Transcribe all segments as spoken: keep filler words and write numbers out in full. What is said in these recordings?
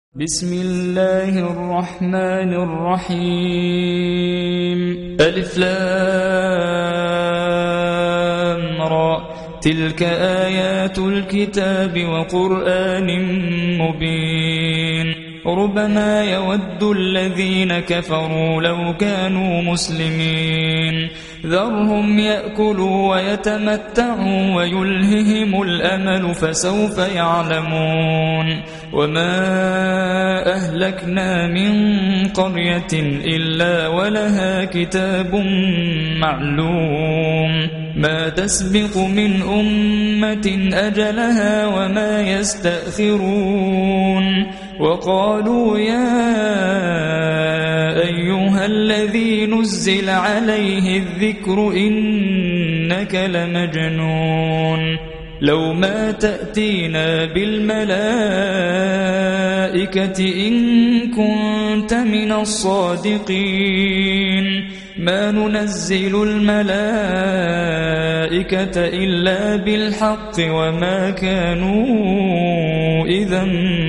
بسم الله الرحمن الرحيم ألف لام را تلك آيات الكتاب وقرآن مبين ربما يود الذين كفروا لو كانوا مسلمين ذرهم يأكلوا ويتمتعوا ويلههم الأمل فسوف يعلمون وما أهلكنا من قرية إلا ولها كتاب معلوم ما تسبق من أمة أجلها وما يستأخرون وقالوا يا أيها الذي نزل عليه الذكر إنك لمجنون لو ما تأتينا بالملائكة إن كنت من الصادقين ما ننزل الملائكة إلا بالحق وما كانوا إذا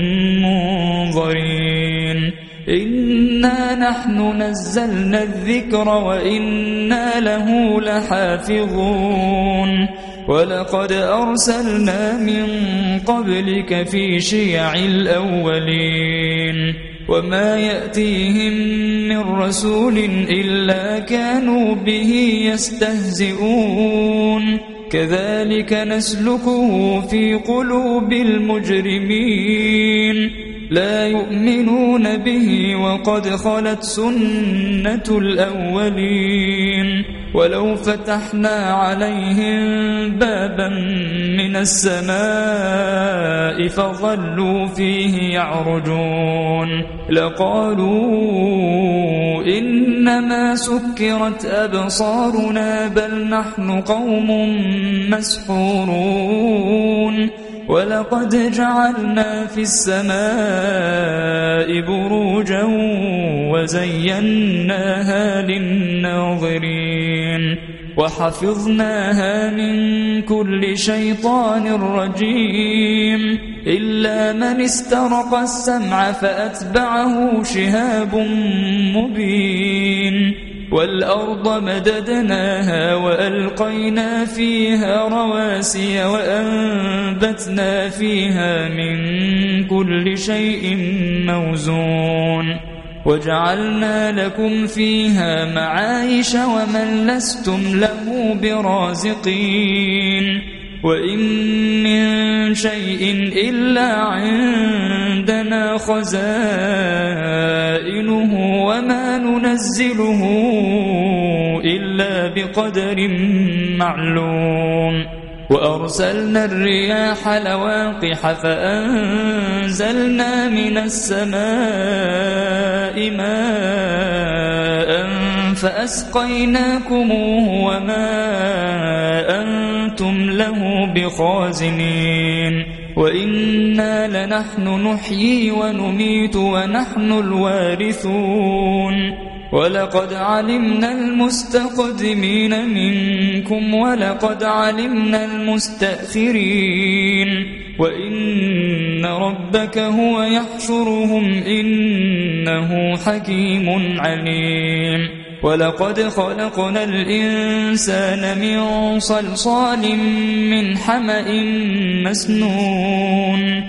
منظرين إنا نحن نزلنا الذكر وإنا له لحافظون ولقد أرسلنا من قبلك في شيع الأولين وما يأتيهم من رسول إلا كانوا به يستهزئون كذلك نسلكه في قلوب المجرمين لا يؤمنون به وقد خلت سنة الأولين ولو فتحنا عليهم بابا من السماء فظلوا فيه يعرجون لقالوا إنما سكرت أبصارنا بل نحن قوم مسحورون ولقد جعلنا في السماء بروجا وزيناها للناظرين وحفظناها من كل شيطان رجيم إلا من استرق السمع فأتبعه شهاب مبين والأرض مددناها وألقينا فيها رواسي وأنبتنا فيها من كل شيء موزون وجعلنا لكم فيها معايش ومن لستم له برازقين وإن من شيء إلا عندنا خزائنه وما ننزله إلا بقدر معلوم وأرسلنا الرياح لواقح فأنزلنا من السماء ماء فأسقيناكموه وما أنتم له بخازنين وإنا لنحن نحيي ونميت ونحن الوارثون ولقد علمنا المستقدمين منكم ولقد علمنا المستأخرين وإن ربك هو يحشرهم إنه حكيم عليم ولقد خلقنا الإنسان من صلصال من حمأ مسنون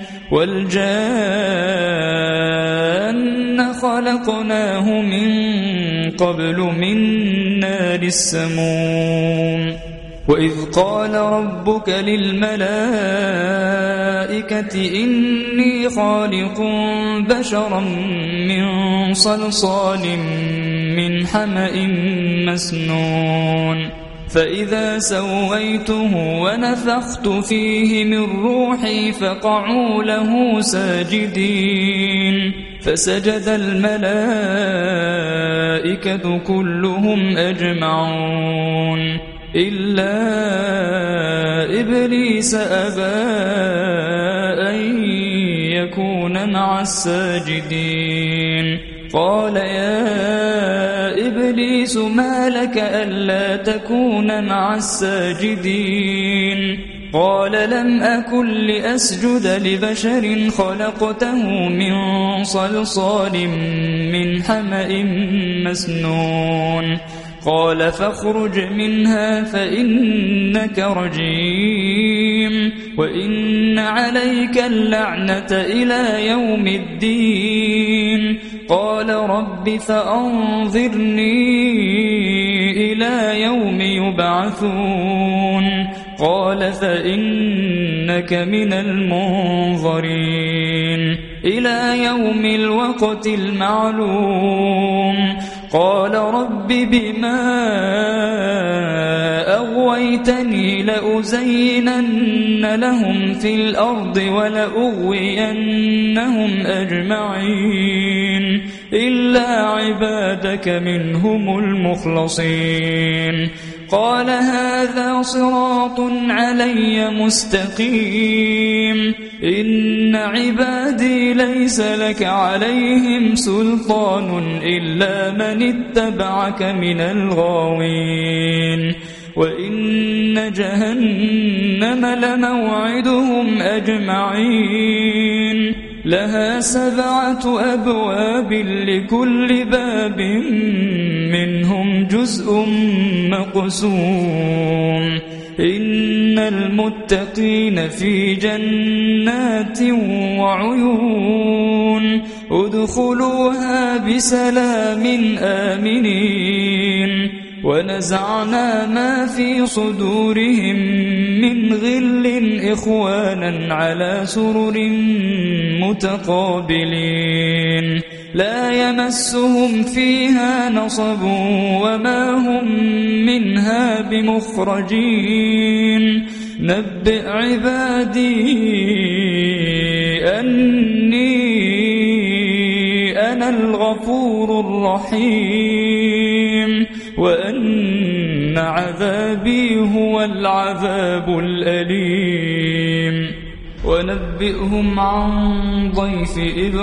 والجان خلقناه من قبل من نار السموم وإذ قال ربك للملائكة إني خالق بشرا من صلصال من حمأ مسنون فإذا سويته ونفخت فيه من روحي فقعوا له ساجدين فسجد الملائكة كلهم أجمعون إلا إبليس أبى أن يكون مع الساجدين قال يا إبليس ما لك ألا تكون مع الساجدين قال لم أكن لأسجد لبشر خلقته من صلصال من حمأ مسنون قال فاخرج منها فإنك رجيم وإن عليك اللعنة إلى يوم الدين قال رب فأنظرني إلى يوم يبعثون قال فإنك من المنظرين إلى يوم الوقت المعلوم قال رب بما أغويتني لأزينن لهم في الأرض ولأغوينهم أجمعين إلا عبادك منهم المخلصين قال هذا صراط علي مستقيم إن عبادي ليس لك عليهم سلطان إلا من اتبعك من الغاوين وإن جهنم لموعدهم أجمعين لها سبعة أبواب لكل باب منهم جزء مقسوم إن المتقين في جنات وعيون ادخلوها بسلام آمنين ونزعنا ما في صدورهم من غل إخوانا على سرر متقابلين لا يمسهم فيها نصب وما هم منها بمخرجين نبئ عبادي أني أنا الغفور الرحيم وأن عذابي هو العذاب الأليم ونبئهم عن ضيف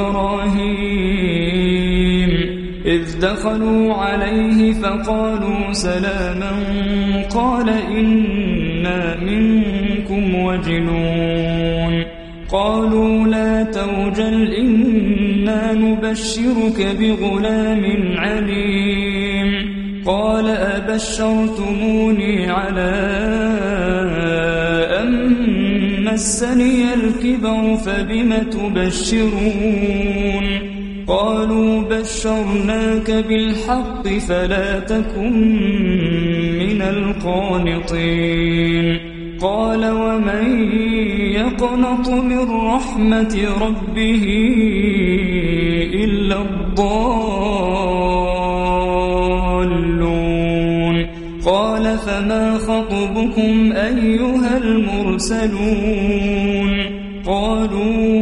إبراهيم إذ دخلوا عليه فقالوا سلاما قال إنا منكم وجلون قالوا لا توجل إنا نبشرك بغلام عليم قال أبشرتموني على أن مسني الكبر فبم تبشرون قالوا بشرناك بالحق فلا تكن من القانطين قال ومن يقنط من رحمة ربه إلا الضالون قال فما خطبكم أيها المرسلون قالوا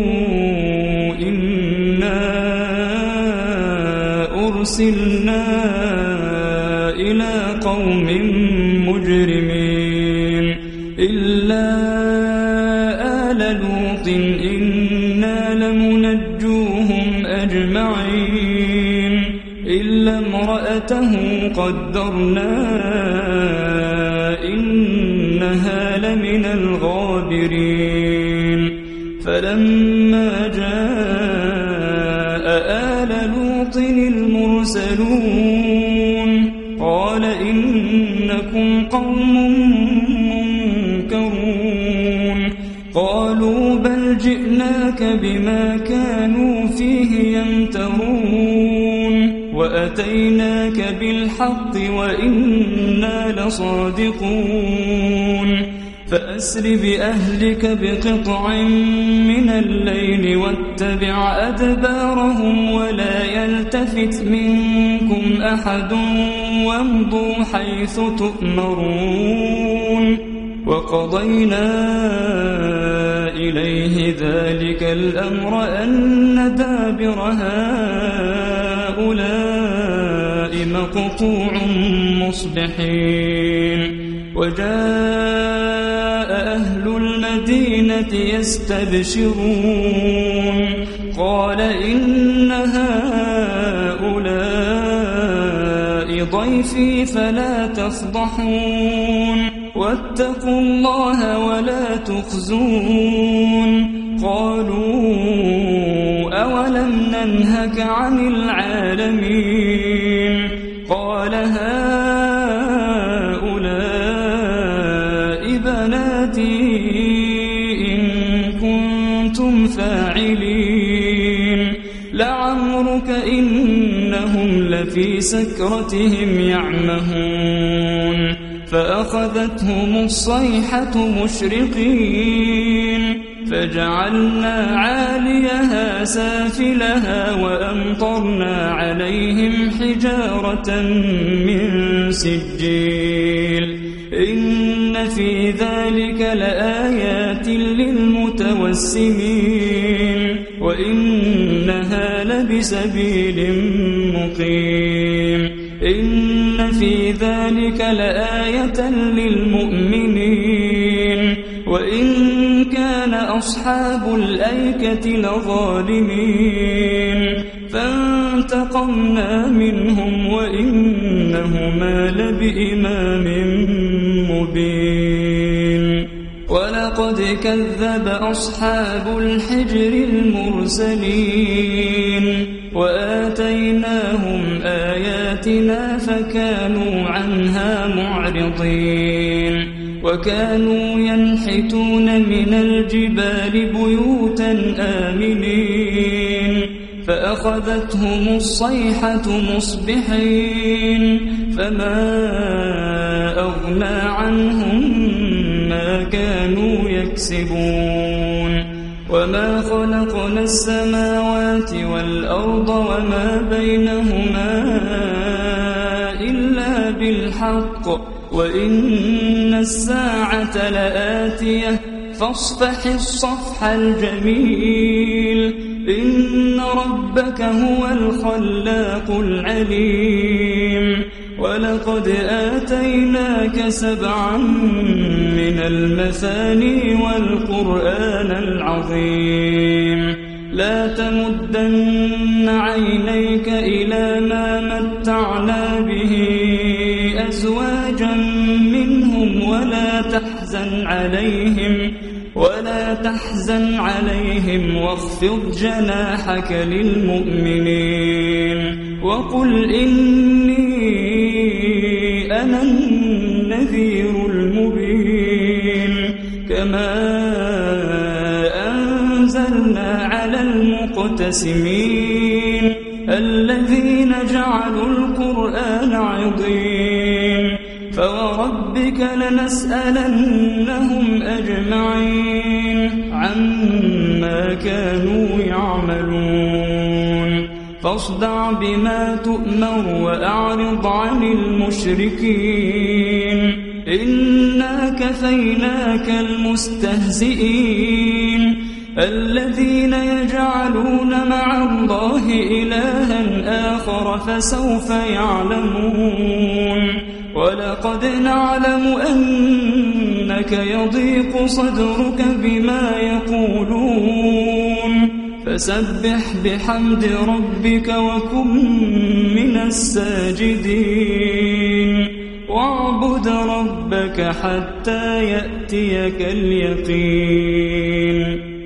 إنا أرسلنا إلى قوم مجرمين إلا آل لوط إنا لمنجوهم أجمعين إلا امرأته قدرنا إنها لمن الغابرين فلما جاء آل لوط المرسلون قال إنكم قوم منكرون قالوا بل جئناك بما كانوا فيه يمترون وأتيناك بالحق وإنا لصادقون فأسر بأهلك بقطع من الليل واتبع أدبارهم ولا يلتفت منكم أحد وامضوا حيث تؤمرون وقضينا إليه ذلك الأمر أن دابر هؤلاء مقطوع مصبحين وجاء أهل المدينة يستبشرون قال إن هؤلاء ضيفي فلا تفضحون واتقوا الله ولا تخزون قالوا أولم ننهك عن العالمين قال هؤلاء بناتي إن كنتم فاعلين لعمرك إنهم لفي سكرتهم يعمهون فأخذتهم الصيحة مشرقين فجعلنا عاليها سافلها وأمطرنا عليهم حجارة من سجيل إن في ذلك لآيات للمتوسمين وإنها لبسبيل مقيم إن في ذلك لآية للمؤمنين وإن كان أصحاب الأيكة لظالمين فانتقمنا منهم وإنهما لبإمام مبين ولقد كذب أصحاب الحجر المرسلين وآتيناهم آياتنا فكانوا عنها معرضين وكانوا ينحتون من الجبال بيوتا آمنين فأخذتهم الصيحة مصبحين فما أغنى عنهم ما كانوا يكسبون وما خلقنا السماوات والأرض وما بينهما إلا بالحق وإن الساعة لآتية فاصفح الصفح الجميل إن ربك هو الخلاق العليم ولقد آتيناك سبعا من المثاني والقرآن العظيم لا تمدن عينيك إلى ما متعنا به أزواجا منهم ولا تحزن عليهم ولا تحزن عليهم واخفض جناحك للمؤمنين وقل إني أنا النذير المبين كما أنزلنا على المقتسمين الذين جعلوا القرآن عضين فوربك لنسألنهم أجمعين عما كانوا يعملون فاصدع بما تؤمر وأعرض عن المشركين إنا كفيناك المستهزئين الذين يجعلون مع الله إلها آخر فسوف يعلمون ولقد نعلم أنك يضيق صدرك بما يقولون فسبح بحمد ربك وكن من الساجدين واعبد ربك حتى يأتيك اليقين